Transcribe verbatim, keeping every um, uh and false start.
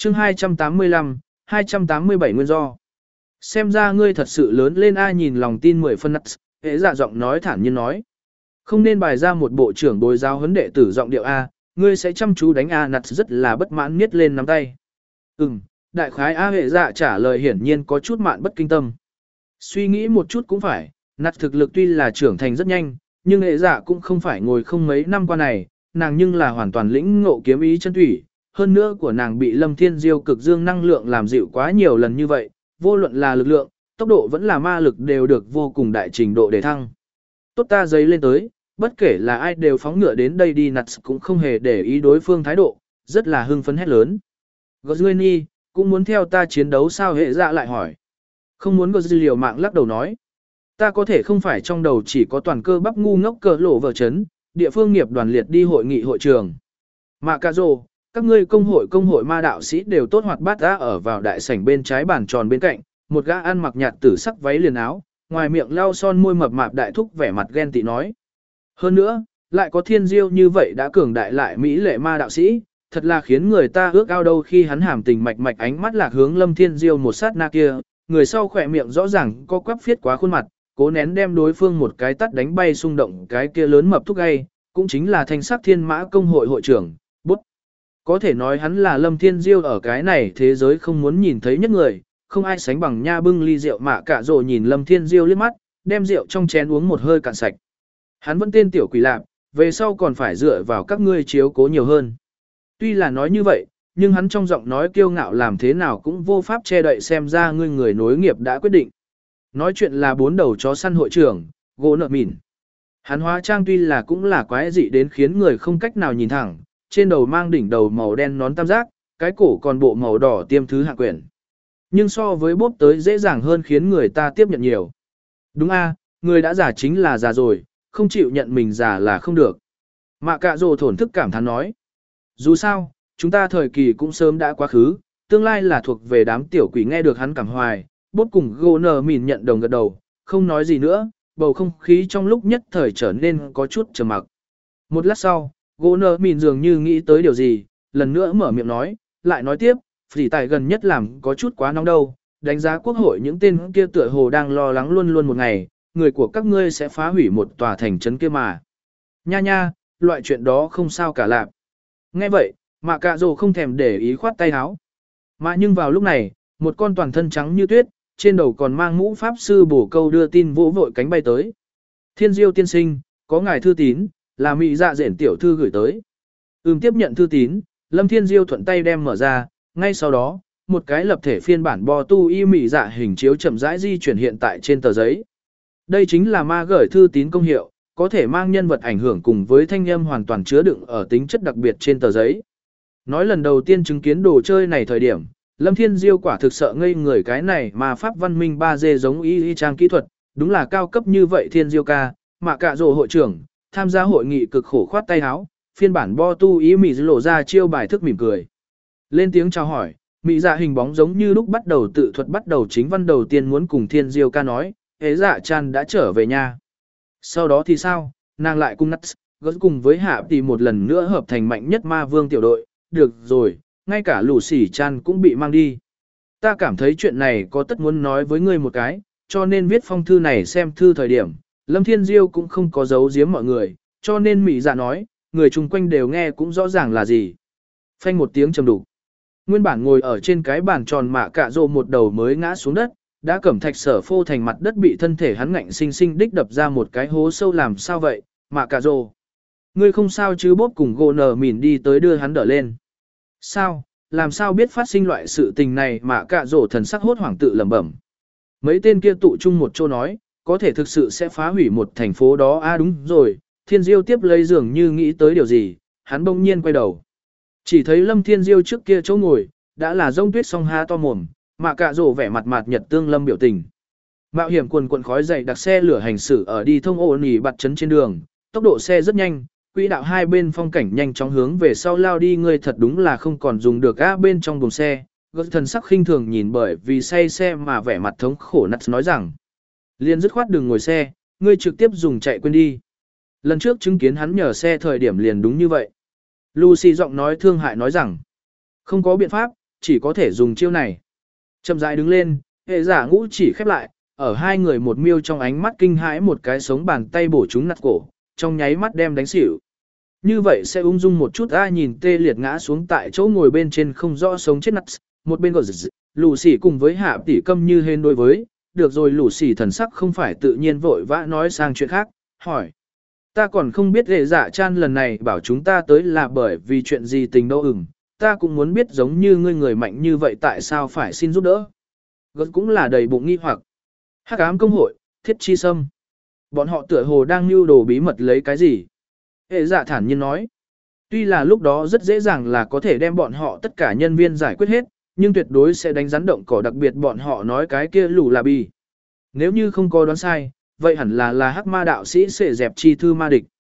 chương hai trăm tám mươi lăm, hai trăm tám mươi bảy nguyên do. Xem ra ngươi thật sự lớn lên a nhìn lòng tin mười phân nắt, hệ dạ giọng nói thản nhiên nói. Không nên bài ra một bộ trưởng bồi giáo huấn đệ tử giọng điệu A, ngươi sẽ chăm chú đánh A nặt rất là bất mãn miết lên nắm tay. Ừm, đại khái A hệ dạ trả lời hiển nhiên có chút mạn bất kinh tâm. Suy nghĩ một chút cũng phải, nặt thực lực tuy là trưởng thành rất nhanh, nhưng hệ dạ cũng không phải ngồi không mấy năm qua này, nàng nhưng là hoàn toàn lĩnh ngộ kiếm ý chân thủy, hơn nữa của nàng bị Lâm Thiên Diêu cực dương năng lượng làm dịu quá nhiều lần như vậy, vô luận là lực lượng, tốc độ vẫn là ma lực đều được vô cùng đại trình độ để thăng. Tốt ta giấy lên tới, bất kể là ai đều phóng ngựa đến đây đi nặt cũng không hề để ý đối phương thái độ, rất là hưng phấn hét lớn. Gozuni, cũng muốn theo ta chiến đấu sao hệ dạ lại hỏi. Không muốn Gozu liều mạng lắc đầu nói. Ta có thể không phải trong đầu chỉ có toàn cơ bắp ngu ngốc cờ lộ vở chấn, địa phương nghiệp đoàn liệt đi hội nghị hội trường. Mạ cà rồ, các ngươi công hội công hội ma đạo sĩ đều tốt hoạt bát đã ở vào đại sảnh bên trái bàn tròn bên cạnh, một gã ăn mặc nhạt tử sắc váy liền áo, ngoài miệng lau son môi mập mạp đại thúc vẻ mặt ghen tị nói. Hơn nữa, lại có thiên diêu như vậy đã cường đại lại mỹ lệ ma đạo sĩ, thật là khiến người ta ước ao đâu khi hắn hàm tình mạch mạch ánh mắt lạc hướng Lâm Thiên Diêu một sát na kia, người sau khỏe miệng rõ ràng có quắp phiết quá khuôn mặt, cố nén đem đối phương một cái tắt đánh bay xung động cái kia lớn mập thúc gay, cũng chính là thanh sắc thiên mã công hội hội trưởng, bút. Có thể nói hắn là Lâm Thiên Diêu ở cái này thế giới không muốn nhìn thấy nhất người, không ai sánh bằng nha bưng ly rượu mạ cả rồ nhìn Lâm Thiên Diêu liếc mắt, đem rượu trong chén uống một hơi cạn sạch. Hắn vẫn tên tiểu quỷ lạp, về sau còn phải dựa vào các ngươi chiếu cố nhiều hơn. Tuy là nói như vậy, nhưng hắn trong giọng nói kiêu ngạo làm thế nào cũng vô pháp che đậy xem ra ngươi người nối nghiệp đã quyết định. Nói chuyện là bốn đầu chó săn hội trưởng, gỗ nợ mìn. Hắn hóa trang tuy là cũng là quái dị đến khiến người không cách nào nhìn thẳng, trên đầu mang đỉnh đầu màu đen nón tam giác, cái cổ còn bộ màu đỏ tiêm thứ hạ quyển. Nhưng so với bốp tới dễ dàng hơn khiến người ta tiếp nhận nhiều. Đúng a, người đã già chính là già rồi, không chịu nhận mình già là không được. Mạ cạ rồ thổn thức cảm thán nói. Dù sao, chúng ta thời kỳ cũng sớm đã quá khứ, tương lai là thuộc về đám tiểu quỷ nghe được hắn cảm hoài, bốt cùng gô nờ mìn nhận đồng gật đầu, không nói gì nữa, bầu không khí trong lúc nhất thời trở nên có chút trầm mặc. Một lát sau, gô nờ mìn dường như nghĩ tới điều gì, lần nữa mở miệng nói, lại nói tiếp, phỉ tài gần nhất làm có chút quá nóng đâu, đánh giá quốc hội những tên kia tựa hồ đang lo lắng luôn luôn một ngày, người của các ngươi sẽ phá hủy một tòa thành trấn kia mà. Nha nha, loại chuyện đó không sao cả lạc. Nghe vậy, mạ cạ rồ không thèm để ý khoát tay áo. Mà nhưng vào lúc này, một con toàn thân trắng như tuyết, trên đầu còn mang mũ pháp sư bổ câu đưa tin vỗ vội cánh bay tới. Thiên Diêu tiên sinh, có ngài thư tín, là mỹ dạ dễn tiểu thư gửi tới. Ừm tiếp nhận thư tín, Lâm Thiên Diêu thuận tay đem mở ra, ngay sau đó, một cái lập thể phiên bản bò tu y mỹ dạ hình chiếu chậm rãi di chuyển hiện tại trên tờ giấy. Đây chính là ma gửi thư tín công hiệu, có thể mang nhân vật ảnh hưởng cùng với thanh âm hoàn toàn chứa đựng ở tính chất đặc biệt trên tờ giấy. Nói lần đầu tiên chứng kiến đồ chơi này thời điểm, Lâm Thiên Diêu quả thực sợ ngây người cái này mà pháp văn minh ba D giống y y trang kỹ thuật, đúng là cao cấp như vậy Thiên Diêu ca, mà cả rồ hội trưởng, tham gia hội nghị cực khổ khoát tay áo, phiên bản bo tu ý mỉ lộ ra chiêu bài thức mỉm cười. Lên tiếng chào hỏi, mỹ dạ hình bóng giống như lúc bắt đầu tự thuật bắt đầu chính văn đầu tiên muốn cùng Thiên Diêu ca nói, hế dạ chan đã trở về nhà. Sau đó thì sao, nàng lại cùng Nuts, gớt cùng với hạ thì một lần nữa hợp thành mạnh nhất ma vương tiểu đội, được rồi, ngay cả lũ sỉ chan cũng bị mang đi. Ta cảm thấy chuyện này có tất muốn nói với ngươi một cái, cho nên viết phong thư này xem thư thời điểm, Lâm Thiên Diêu cũng không có giấu giếm mọi người, cho nên mỹ dạ nói, người chung quanh đều nghe cũng rõ ràng là gì. Phanh một tiếng trầm đục. Nguyên bản ngồi ở trên cái bàn tròn mạ cạ rộ một đầu mới ngã xuống đất, đã cẩm thạch sở phô thành mặt đất bị thân thể hắn ngạnh sinh sinh đích đập ra một cái hố sâu làm sao vậy, mạ cạ rộ. Ngươi không sao chứ bốp cùng gỗ nở mìn đi tới đưa hắn đỡ lên. Sao, làm sao biết phát sinh loại sự tình này mà cạ rổ thần sắc hốt hoảng tự lẩm bẩm. Mấy tên kia tụ chung một chỗ nói, có thể thực sự sẽ phá hủy một thành phố đó à đúng rồi, Thiên Diêu tiếp lấy dường như nghĩ tới điều gì, hắn bỗng nhiên quay đầu. Chỉ thấy Lâm Thiên Diêu trước kia chỗ ngồi, đã là rông tuyết song ha to mồm, mà cạ rổ vẻ mặt mạt nhật tương lâm biểu tình. Mạo hiểm quần quần khói dày đặc xe lửa hành xử ở đi thông ô nỉ bạt chấn trên đường, tốc độ xe rất nhanh. Quỹ đạo hai bên phong cảnh nhanh chóng hướng về sau lao đi ngươi thật đúng là không còn dùng được á bên trong buồng xe. Gớt thần sắc khinh thường nhìn bởi vì say xe mà vẻ mặt thống khổ nặt nói rằng. Liên dứt khoát đừng ngồi xe, ngươi trực tiếp dùng chạy quên đi. Lần trước chứng kiến hắn nhờ xe thời điểm liền đúng như vậy. Lucy giọng nói thương hại nói rằng. Không có biện pháp, chỉ có thể dùng chiêu này. Chậm rãi đứng lên, hệ giả ngũ chỉ khép lại, ở hai người một miêu trong ánh mắt kinh hãi một cái sống bàn tay bổ chúng nặt cổ, trong nháy mắt đem đánh xỉu. Như vậy sẽ ung dung một chút ai nhìn tê liệt ngã xuống tại chỗ ngồi bên trên không rõ sống chết nặt, một bên gọi dị, lũ xỉ cùng với hạ tỷ câm như hên đối với, được rồi lũ xỉ thần sắc không phải tự nhiên vội vã nói sang chuyện khác, hỏi. Ta còn không biết hệ dạ chan lần này bảo chúng ta tới là bởi vì chuyện gì tình đâu ửng, ta cũng muốn biết giống như ngươi người mạnh như vậy tại sao phải xin giúp đỡ. Gật cũng là đầy bụng nghi hoặc. Hắc ám công hội, thiết chi sâm. Bọn họ tựa hồ đang mưu đồ bí mật lấy cái gì? Hệ dạ thản nhiên nói. Tuy là lúc đó rất dễ dàng là có thể đem bọn họ tất cả nhân viên giải quyết hết, nhưng tuyệt đối sẽ đánh rắn động cỏ đặc biệt bọn họ nói cái kia lù là bì. Nếu như không có đoán sai, vậy hẳn là là hắc ma đạo sĩ sẽ dẹp chi thư ma địch.